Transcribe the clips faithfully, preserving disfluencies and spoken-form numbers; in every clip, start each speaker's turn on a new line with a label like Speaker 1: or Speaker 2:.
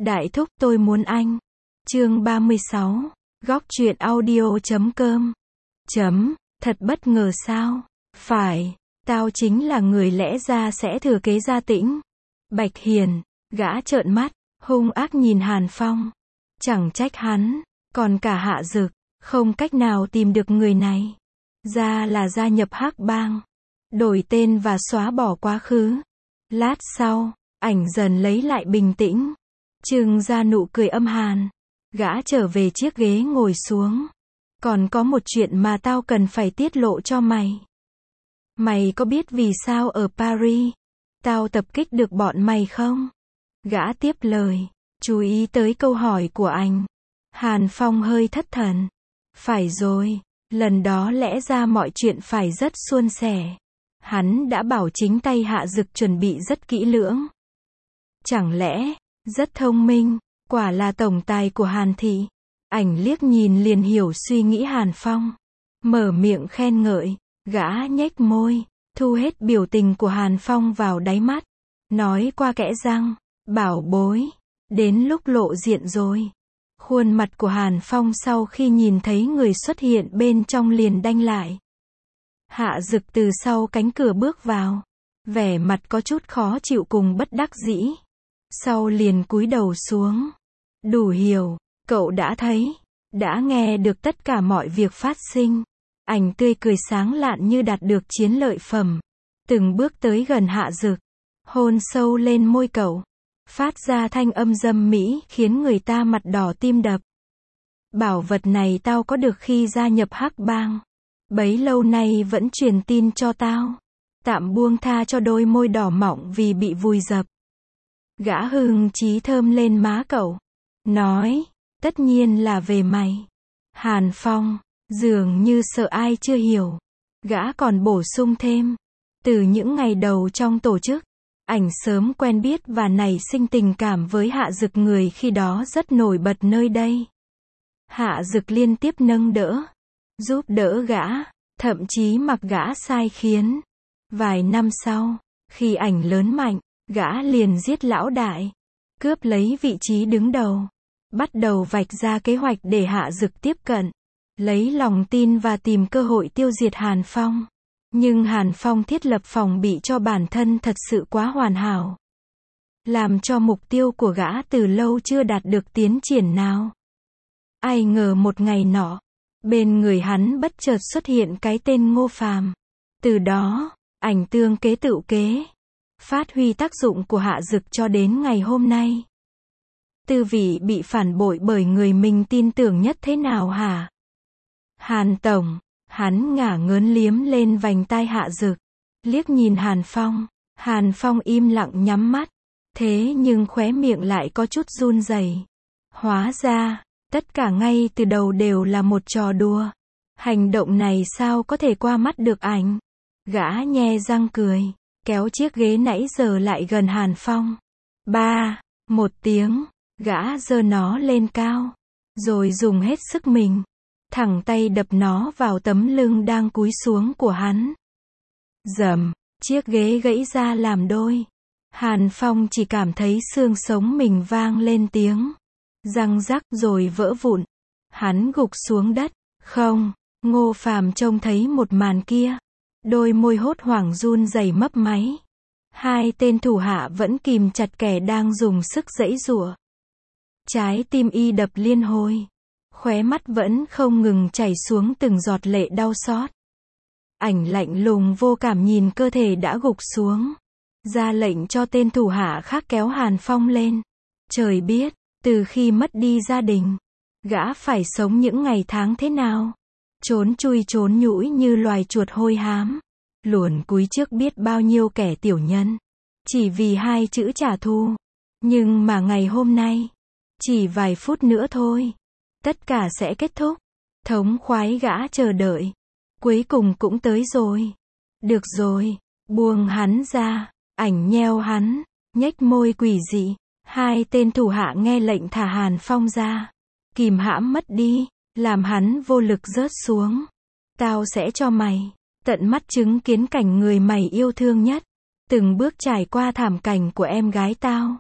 Speaker 1: Đại thúc tôi muốn anh. Chương ba mươi sáu. Góc truyện audio chấm com. Chấm, thật bất ngờ sao? Phải, tao chính là người lẽ ra sẽ thừa kế gia Tĩnh. Bạch Hiền, gã trợn mắt, hung ác nhìn Hàn Phong. Chẳng trách hắn, còn cả Hạ Dực, không cách nào tìm được người này. Ra là gia nhập Hắc Bang, đổi tên và xóa bỏ quá khứ. Lát sau, ảnh dần lấy lại bình tĩnh, trưng ra nụ cười âm hàn. Gã trở về chiếc ghế ngồi xuống. Còn có một chuyện mà tao cần phải tiết lộ cho mày. Mày có biết vì sao ở Paris, tao tập kích được bọn mày không? Gã tiếp lời, chú ý tới câu hỏi của anh. Hàn Phong hơi thất thần. Phải rồi, lần đó lẽ ra mọi chuyện phải rất suôn sẻ. Hắn đã bảo chính tay Hạ Dực chuẩn bị rất kỹ lưỡng. Chẳng lẽ, rất thông minh, quả là tổng tài của Hàn thị. Ảnh liếc nhìn liền hiểu suy nghĩ Hàn Phong. Mở miệng khen ngợi, gã nhếch môi, thu hết biểu tình của Hàn Phong vào đáy mắt. Nói qua kẽ răng, bảo bối, đến lúc lộ diện rồi. Khuôn mặt của Hàn Phong sau khi nhìn thấy người xuất hiện bên trong liền đanh lại. Hạ Dực từ sau cánh cửa bước vào, vẻ mặt có chút khó chịu cùng bất đắc dĩ. Sau liền cúi đầu xuống. Đủ hiểu, cậu đã thấy, đã nghe được tất cả mọi việc phát sinh. Ảnh tươi cười sáng lạn như đạt được chiến lợi phẩm. Từng bước tới gần Hạ Dực, hôn sâu lên môi cậu, phát ra thanh âm dâm mỹ khiến người ta mặt đỏ tim đập. Bảo vật này tao có được khi gia nhập Hắc Bang. Bấy lâu nay vẫn truyền tin cho tao. Tạm buông tha cho đôi môi đỏ mọng vì bị vùi dập. Gã hưng chí thơm lên má cậu. Nói, tất nhiên là về mày. Hàn Phong, dường như sợ ai chưa hiểu. Gã còn bổ sung thêm. Từ những ngày đầu trong tổ chức, ảnh sớm quen biết và nảy sinh tình cảm với Hạ Dực, người khi đó rất nổi bật nơi đây. Hạ Dực liên tiếp nâng đỡ, giúp đỡ gã, thậm chí mặc gã sai khiến. Vài năm sau, khi ảnh lớn mạnh, gã liền giết lão đại, cướp lấy vị trí đứng đầu, bắt đầu vạch ra kế hoạch để Hạ Dực tiếp cận, lấy lòng tin và tìm cơ hội tiêu diệt Hàn Phong. Nhưng Hàn Phong thiết lập phòng bị cho bản thân thật sự quá hoàn hảo, làm cho mục tiêu của gã từ lâu chưa đạt được tiến triển nào. Ai ngờ một ngày nọ, bên người hắn bất chợt xuất hiện cái tên Ngô Phàm. Từ đó, ảnh tương kế tựu kế, phát huy tác dụng của Hạ Dực cho đến ngày hôm nay. Tư vị bị phản bội bởi người mình tin tưởng nhất thế nào hả? Hàn Tổng, hắn ngả ngớn liếm lên vành tai Hạ Dực, liếc nhìn Hàn Phong. Hàn Phong im lặng nhắm mắt, thế nhưng khóe miệng lại có chút run rẩy. Hóa ra, tất cả ngay từ đầu đều là một trò đùa. Hành động này sao có thể qua mắt được ảnh? Gã nhe răng cười, kéo chiếc ghế nãy giờ lại gần Hàn Phong. Ba, một tiếng, gã giơ nó lên cao, rồi dùng hết sức mình, thẳng tay đập nó vào tấm lưng đang cúi xuống của hắn. Rầm, chiếc ghế gãy ra làm đôi. Hàn Phong chỉ cảm thấy xương sống mình vang lên tiếng răng rắc rồi vỡ vụn. Hắn gục xuống đất. Không, Ngô Phàm trông thấy một màn kia, đôi môi hốt hoảng run rẩy mấp máy. Hai tên thủ hạ vẫn kìm chặt kẻ đang dùng sức giãy giụa. Trái tim y đập liên hồi, khóe mắt vẫn không ngừng chảy xuống từng giọt lệ đau xót. Ảnh lạnh lùng vô cảm nhìn cơ thể đã gục xuống, ra lệnh cho tên thủ hạ khác kéo Hàn Phong lên. Trời biết, từ khi mất đi gia đình, gã phải sống những ngày tháng thế nào. Trốn chui trốn nhũi như loài chuột hôi hám, luồn cúi trước biết bao nhiêu kẻ tiểu nhân, chỉ vì hai chữ trả thù. Nhưng mà ngày hôm nay, chỉ vài phút nữa thôi, tất cả sẽ kết thúc. Thống khoái gã chờ đợi, cuối cùng cũng tới rồi. Được rồi, buông hắn ra. Ảnh nheo hắn, nhếch môi quỷ dị. Hai tên thủ hạ nghe lệnh thả Hàn Phong ra, kìm hãm mất đi, làm hắn vô lực rớt xuống. Tao sẽ cho mày tận mắt chứng kiến cảnh người mày yêu thương nhất, từng bước trải qua thảm cảnh của em gái tao.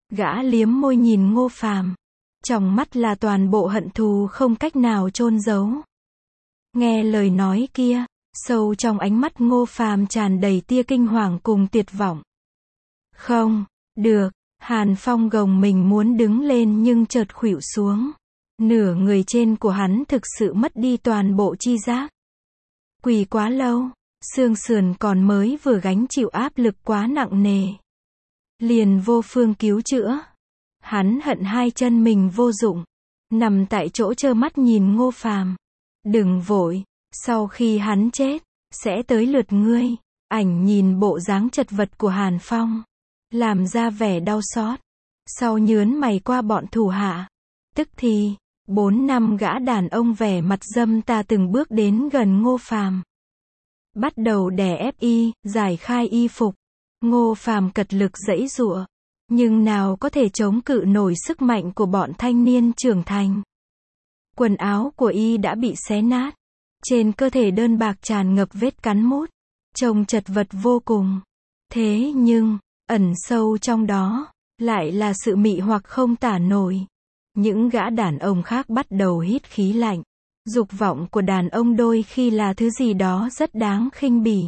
Speaker 1: Gã liếm môi nhìn Ngô Phàm, trong mắt là toàn bộ hận thù không cách nào chôn giấu. Nghe lời nói kia, sâu trong ánh mắt Ngô Phàm tràn đầy tia kinh hoàng cùng tuyệt vọng. Không, được, Hàn Phong gồng mình muốn đứng lên nhưng chợt khuỵu xuống. Nửa người trên của hắn thực sự mất đi toàn bộ chi giác. Quỳ quá lâu, xương sườn còn mới vừa gánh chịu áp lực quá nặng nề. Liền vô phương cứu chữa. Hắn hận hai chân mình vô dụng. Nằm tại chỗ trơ mắt nhìn Ngô Phàm. Đừng vội, sau khi hắn chết, sẽ tới lượt ngươi. Ảnh nhìn bộ dáng chật vật của Hàn Phong, làm ra vẻ đau xót. Sau nhớn mày qua bọn thủ hạ. Tức thì, bốn năm gã đàn ông vẻ mặt dâm ta từng bước đến gần Ngô Phàm. Bắt đầu đè ép y, giải khai y phục. Ngô Phàm cật lực giãy giụa, nhưng nào có thể chống cự nổi sức mạnh của bọn thanh niên trưởng thành. Quần áo của y đã bị xé nát, trên cơ thể đơn bạc tràn ngập vết cắn mút, trông chật vật vô cùng. Thế nhưng, ẩn sâu trong đó, lại là sự mị hoặc không tả nổi. Những gã đàn ông khác bắt đầu hít khí lạnh. Dục vọng của đàn ông đôi khi là thứ gì đó rất đáng khinh bỉ.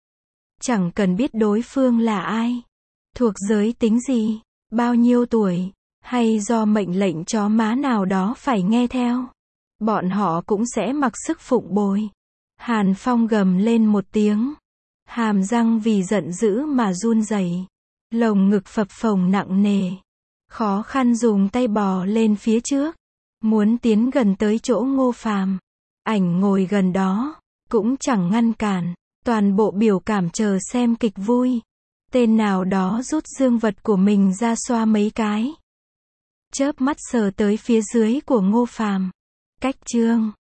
Speaker 1: Chẳng cần biết đối phương là ai, thuộc giới tính gì, bao nhiêu tuổi, hay do mệnh lệnh chó má nào đó phải nghe theo, bọn họ cũng sẽ mặc sức phụng bồi. Hàn Phong gầm lên một tiếng, hàm răng vì giận dữ mà run rẩy, lồng ngực phập phồng nặng nề, khó khăn dùng tay bò lên phía trước, muốn tiến gần tới chỗ Ngô Phàm. Ảnh ngồi gần đó, cũng chẳng ngăn cản, toàn bộ biểu cảm chờ xem kịch vui. Tên nào đó rút dương vật của mình ra xoa mấy cái, chớp mắt sờ tới phía dưới của Ngô Phàm. Cách chương